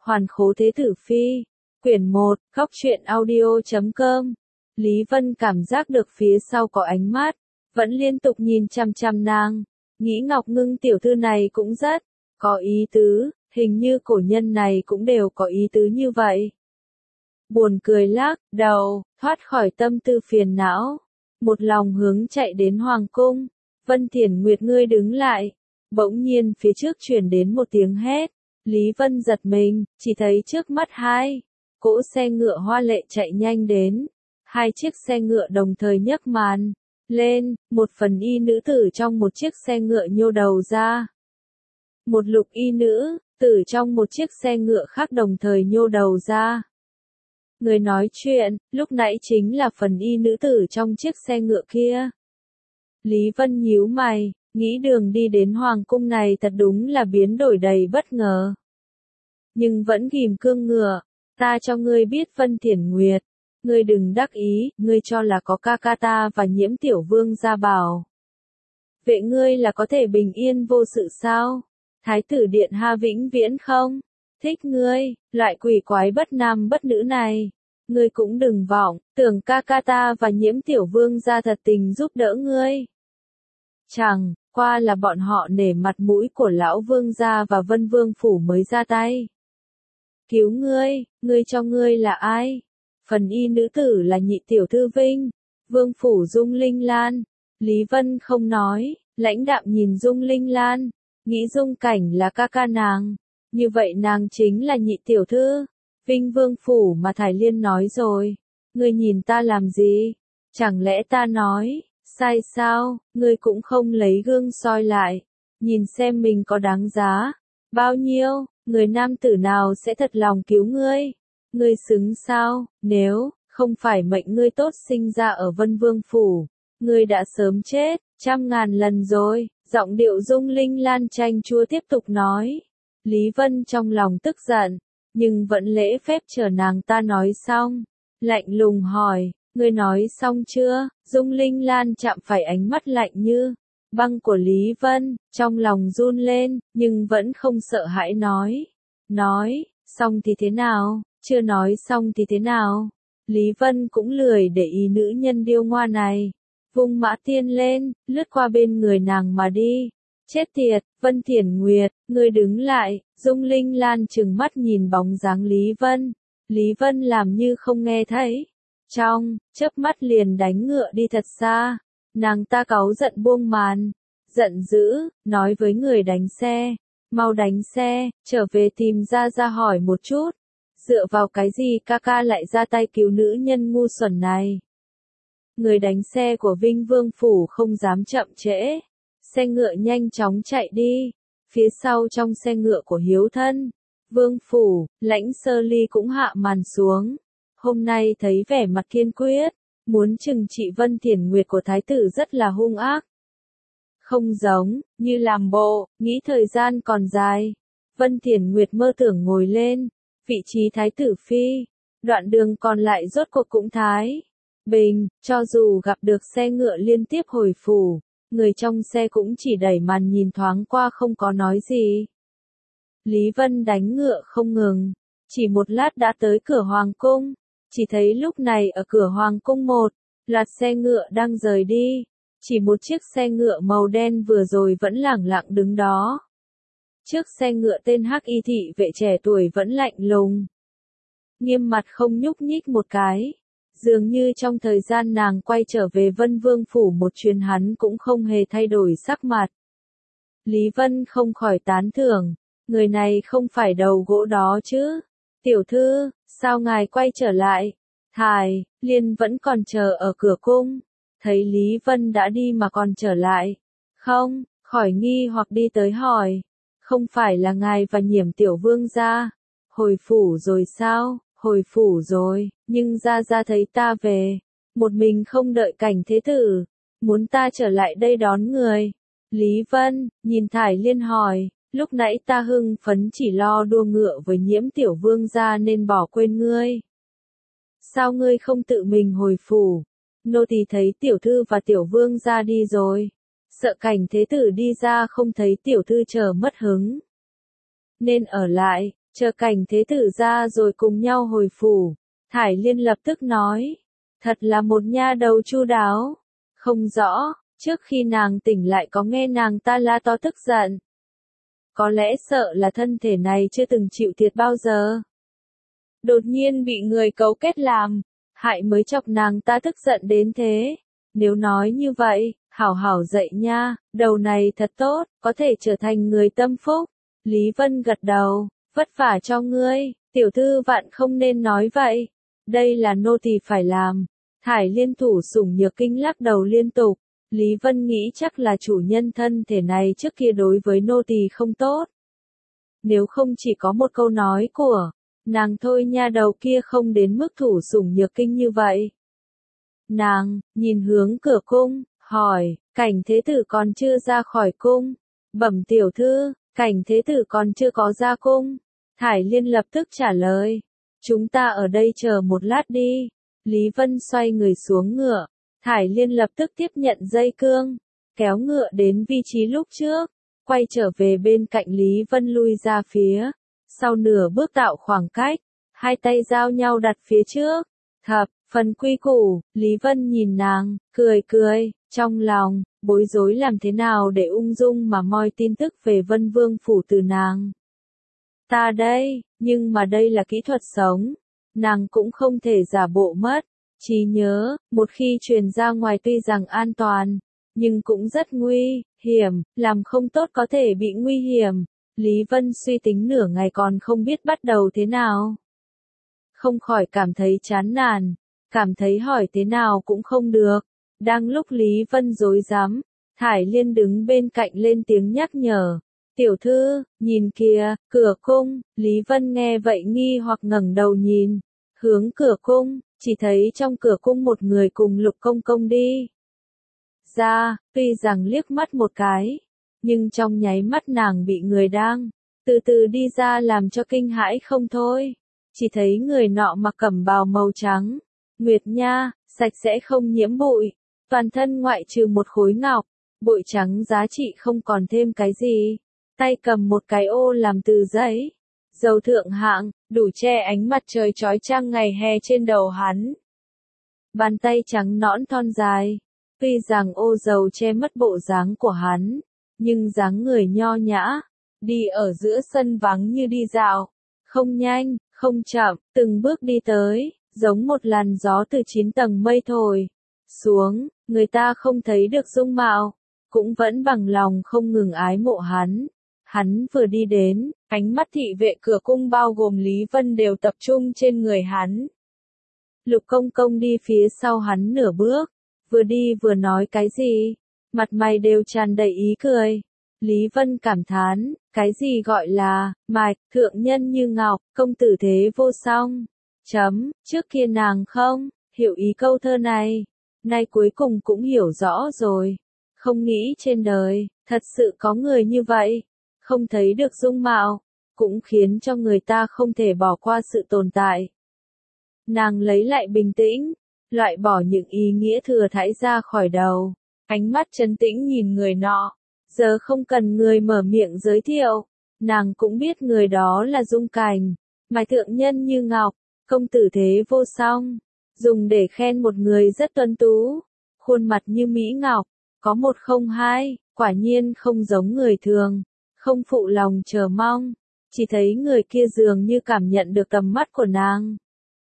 Hoàn Khố Thế Tử Phi, quyển 1, Góc truyện audio.com. Lý Vân cảm giác được phía sau có ánh mắt, vẫn liên tục nhìn chằm chằm nàng, nghĩ Ngọc Ngưng tiểu thư này cũng rất có ý tứ, hình như cổ nhân này cũng đều có ý tứ như vậy. Buồn cười lắc đầu, thoát khỏi tâm tư phiền não, một lòng hướng chạy đến hoàng cung. Vân Thiển Nguyệt ngươi đứng lại. Bỗng nhiên phía trước truyền đến một tiếng hét. Lý Vân giật mình, chỉ thấy trước mắt hai cỗ xe ngựa hoa lệ chạy nhanh đến. Hai chiếc xe ngựa đồng thời nhấc màn lên, một phần y nữ tử trong một chiếc xe ngựa nhô đầu ra. Một lục y nữ tử trong một chiếc xe ngựa khác đồng thời nhô đầu ra. Người nói chuyện, lúc nãy chính là phần y nữ tử trong chiếc xe ngựa kia. Lý Vân nhíu mày, nghĩ đường đi đến hoàng cung này thật đúng là biến đổi đầy bất ngờ. Nhưng vẫn ghim cương ngựa, ta cho ngươi biết Vân Thiển Nguyệt, ngươi đừng đắc ý, ngươi cho là có ca ca ta và Nhiễm tiểu vương gia bảo vệ ngươi là có thể bình yên vô sự sao? Thái tử điện hạ vĩnh viễn không thích ngươi, loại quỷ quái bất nam bất nữ này. Ngươi cũng đừng vọng, tưởng ca ca ta và Nhiễm tiểu vương gia thật tình giúp đỡ ngươi. Chẳng qua là bọn họ nể mặt mũi của lão vương gia và Vân Vương phủ mới ra tay cứu ngươi, ngươi cho ngươi là ai? Phần y nữ tử là nhị tiểu thư Vinh, Vương phủ Dung Linh Lan. Lý Vân không nói, lãnh đạm nhìn Dung Linh Lan, nghĩ Dung Cảnh là ca ca nàng, như vậy nàng chính là nhị tiểu thư Vinh Vương phủ mà Thải Liên nói rồi. Ngươi nhìn ta làm gì? Chẳng lẽ ta nói sai sao? Ngươi cũng không lấy gương soi lại, nhìn xem mình có đáng giá bao nhiêu, người nam tử nào sẽ thật lòng cứu ngươi? Ngươi xứng sao? Nếu không phải mệnh ngươi tốt sinh ra ở Vân Vương phủ, ngươi đã sớm chết 100.000 lần rồi. Giọng điệu Dung Linh Lan chanh chua tiếp tục nói. Lý Vân trong lòng tức giận, nhưng vẫn lễ phép chờ nàng ta nói xong, lạnh lùng hỏi, ngươi nói xong chưa? Dung Linh Lan chạm phải ánh mắt lạnh như băng của Lý Vân, trong lòng run lên, nhưng vẫn không sợ hãi nói, xong thì thế nào? Chưa nói xong thì thế nào? Lý Vân cũng lười để ý nữ nhân điêu ngoa này, vung mã tiên lên, lướt qua bên người nàng mà đi. Chết tiệt, Vân Thiển Nguyệt, ngươi đứng lại. Dung Linh Lan trừng mắt nhìn bóng dáng Lý Vân. Lý Vân làm như không nghe thấy, trong chớp mắt liền đánh ngựa đi thật xa. Nàng ta cáu giận buông màn, giận dữ, nói với người đánh xe, mau đánh xe, trở về tìm ra hỏi một chút, dựa vào cái gì ca ca lại ra tay cứu nữ nhân ngu xuẩn này. Người đánh xe của Vinh Vương phủ không dám chậm trễ, xe ngựa nhanh chóng chạy đi. Phía sau trong xe ngựa của Hiếu Thân Vương phủ, Lãnh Sơ Ly cũng hạ màn xuống. Hôm nay thấy vẻ mặt kiên quyết, muốn trừng trị Vân Thiển Nguyệt của thái tử rất là hung ác. Không giống như làm bộ, nghĩ thời gian còn dài. Vân Thiển Nguyệt mơ tưởng ngồi lên vị trí thái tử phi, đoạn đường còn lại rốt cuộc cũng thái bình, cho dù gặp được xe ngựa liên tiếp hồi phủ, người trong xe cũng chỉ đẩy màn nhìn thoáng qua không có nói gì. Lý Vân đánh ngựa không ngừng, chỉ một lát đã tới cửa hoàng cung, chỉ thấy lúc này ở cửa hoàng cung một loạt xe ngựa đang rời đi, chỉ một chiếc xe ngựa màu đen vừa rồi vẫn lẳng lặng đứng đó. Trước xe ngựa tên Hắc Y thị vệ trẻ tuổi vẫn lạnh lùng, nghiêm mặt không nhúc nhích một cái. Dường như trong thời gian nàng quay trở về Vân Vương phủ một chuyến hắn cũng không hề thay đổi sắc mặt. Lý Vân không khỏi tán thưởng, người này không phải đầu gỗ đó chứ. Tiểu thư, sao ngài quay trở lại? Thải Liên vẫn còn chờ ở cửa cung, thấy Lý Vân đã đi mà còn trở lại, không khỏi nghi hoặc đi tới hỏi, không phải là ngài và Nhiễm tiểu vương gia hồi phủ rồi sao? Hồi phủ rồi, nhưng ra thấy ta về, một mình không đợi cảnh thế tử, muốn ta trở lại đây đón người. Lý Vân nhìn Thải Liên hỏi, lúc nãy ta hưng phấn chỉ lo đua ngựa với Nhiễm tiểu vương gia nên bỏ quên ngươi. Sao ngươi không tự mình hồi phủ? Nô tỳ thấy tiểu thư và tiểu vương gia đi rồi, sợ cảnh thế tử đi ra không thấy tiểu thư chờ mất hứng, nên ở lại. chờ Cảnh Thế Tử ra rồi cùng nhau hồi phủ. Thải Liên lập tức nói, thật là một nha đầu chu đáo. Không rõ, trước khi nàng tỉnh lại có nghe nàng ta la to tức giận. Có lẽ sợ là thân thể này chưa từng chịu thiệt bao giờ. Đột nhiên bị người cấu kết làm, hại mới chọc nàng ta tức giận đến thế. Nếu nói như vậy, hảo hảo dậy nha, đầu này thật tốt, có thể trở thành người tâm phúc. Lý Vân gật đầu, vất vả cho ngươi, tiểu thư vạn không nên nói vậy. Đây là nô tỳ phải làm. Thải Liên thủ sủng nhược kinh lắc đầu liên tục. Lý Vân nghĩ chắc là chủ nhân thân thể này trước kia đối với nô tỳ không tốt. Nếu không chỉ có một câu nói của nàng thôi nha đầu kia không đến mức thủ sủng nhược kinh như vậy. Nàng, nhìn hướng cửa cung, hỏi, Cảnh Thế Tử còn chưa ra khỏi cung. Bẩm tiểu thư, Cảnh Thế Tử còn chưa có ra cung. Thải Liên lập tức trả lời, chúng ta ở đây chờ một lát đi. Lý Vân xoay người xuống ngựa, Thải Liên lập tức tiếp nhận dây cương, kéo ngựa đến vị trí lúc trước, quay trở về bên cạnh Lý Vân lui ra phía. Sau nửa bước tạo khoảng cách, hai tay giao nhau đặt phía trước. Thập phần quy củ, Lý Vân nhìn nàng, cười cười, trong lòng, bối rối làm thế nào để ung dung mà moi tin tức về Vân Vương phủ từ nàng. Ta đây, nhưng mà đây là kỹ thuật sống, nàng cũng không thể giả bộ mất. Trí nhớ, một khi truyền ra ngoài tuy rằng an toàn, nhưng cũng rất nguy hiểm, làm không tốt có thể bị nguy hiểm. Lý Vân suy tính nửa ngày còn không biết bắt đầu thế nào. Không khỏi cảm thấy chán nản, cảm thấy hỏi thế nào cũng không được. Đang lúc Lý Vân rối rắm, Thải Liên đứng bên cạnh lên tiếng nhắc nhở. Tiểu thư, nhìn kìa, cửa cung. Lý Vân nghe vậy nghi hoặc ngẩng đầu nhìn, hướng cửa cung, chỉ thấy trong cửa cung một người cùng Lục Công Công đi ra, tuy rằng liếc mắt một cái, nhưng trong nháy mắt nàng bị người đang từ từ đi ra làm cho kinh hãi không thôi. Chỉ thấy người nọ mặc cẩm bào màu trắng, nguyệt nha, sạch sẽ không nhiễm bụi, toàn thân ngoại trừ một khối ngọc, bụi trắng giá trị không còn thêm cái gì, tay cầm một cái ô làm từ giấy, dầu thượng hạng, đủ che ánh mặt trời chói chang ngày hè trên đầu hắn. Bàn tay trắng nõn thon dài, tuy rằng ô dầu che mất bộ dáng của hắn, nhưng dáng người nho nhã, đi ở giữa sân vắng như đi dạo, không nhanh, không chậm, từng bước đi tới, giống một làn gió từ 9 tầng mây thổi xuống, người ta không thấy được dung mạo, cũng vẫn bằng lòng không ngừng ái mộ hắn. Hắn vừa đi đến, ánh mắt thị vệ cửa cung bao gồm Lý Vân đều tập trung trên người hắn. Lục Công Công đi phía sau hắn nửa bước, vừa đi vừa nói cái gì, mặt mày đều tràn đầy ý cười. Lý Vân cảm thán, cái gì gọi là, mạch, thượng nhân như ngọc, công tử thế vô song. Trước kia nàng không hiểu ý câu thơ này, nay cuối cùng cũng hiểu rõ rồi. Không nghĩ trên đời, thật sự có người như vậy, không thấy được dung mạo, cũng khiến cho người ta không thể bỏ qua sự tồn tại. Nàng lấy lại bình tĩnh, loại bỏ những ý nghĩa thừa thãi ra khỏi đầu, ánh mắt trấn tĩnh nhìn người nọ. Giờ không cần người mở miệng giới thiệu, nàng cũng biết người đó là Dung Cảnh, mạch thượng nhân như ngọc, công tử thế vô song, dùng để khen một người rất tuấn tú, khuôn mặt như mỹ ngọc, có một không hai, quả nhiên không giống người thường, không phụ lòng chờ mong. Chỉ thấy người kia dường như cảm nhận được tầm mắt của nàng,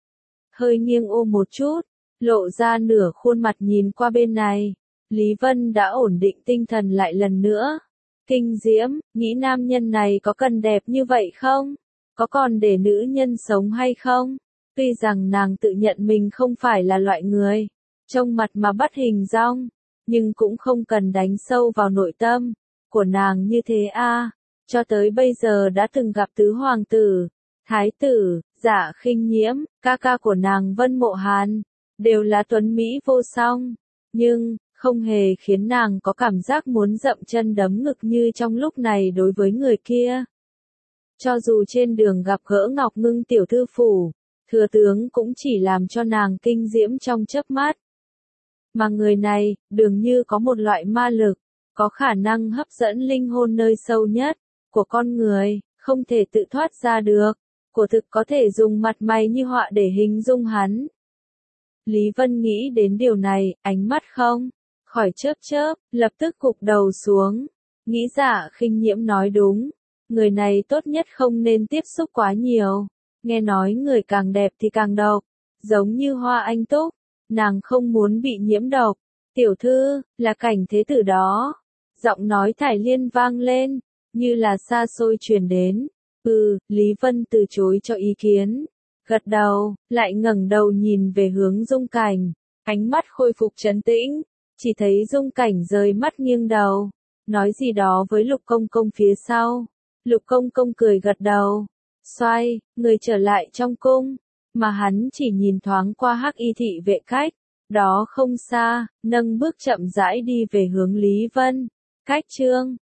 hơi nghiêng ô một chút, lộ ra nửa khuôn mặt nhìn qua bên này. Lý Vân đã ổn định tinh thần lại lần nữa. Kinh diễm, nghĩ nam nhân này có cần đẹp như vậy không? Có còn để nữ nhân sống hay không? Tuy rằng nàng tự nhận mình không phải là loại người trông mặt mà bắt hình dong, nhưng cũng không cần đánh sâu vào nội tâm của nàng như thế a. Cho tới bây giờ đã từng gặp tứ hoàng tử, thái tử, Dạ Khinh Nhiễm, ca ca của nàng Vân Mộ Hàn, đều là tuấn mỹ vô song, nhưng không hề khiến nàng có cảm giác muốn dậm chân đấm ngực như trong lúc này đối với người kia. Cho dù trên đường gặp gỡ Ngọc Ngưng tiểu thư phủ, thừa tướng cũng chỉ làm cho nàng kinh diễm trong chớp mắt. Mà người này, dường như có một loại ma lực, có khả năng hấp dẫn linh hồn nơi sâu nhất của con người, không thể tự thoát ra được. Của thực có thể dùng mặt mày như họa để hình dung hắn. Lý Vân nghĩ đến điều này, ánh mắt không khỏi chớp chớp, lập tức gục đầu xuống. Nghĩ Dạ Khinh Nhiễm nói đúng, người này tốt nhất không nên tiếp xúc quá nhiều. Nghe nói người càng đẹp thì càng độc, giống như Hoa Anh Túc, nàng không muốn bị nhiễm độc. Tiểu thư, là Cảnh thế tử đó. Giọng nói Thải Liên vang lên, như là xa xôi truyền đến. Lý Vân từ chối cho ý kiến. Gật đầu, lại ngẩng đầu nhìn về hướng Dung Cảnh. Ánh mắt khôi phục trấn tĩnh, chỉ thấy Dung Cảnh rời mắt nghiêng đầu. Nói gì đó với Lục Công Công phía sau. Lục Công Công cười gật đầu. Xoay, người trở lại trong cung. Mà hắn chỉ nhìn thoáng qua Hắc Y thị vệ cách. Đó không xa, nâng bước chậm rãi đi về hướng Lý Vân. Cách chương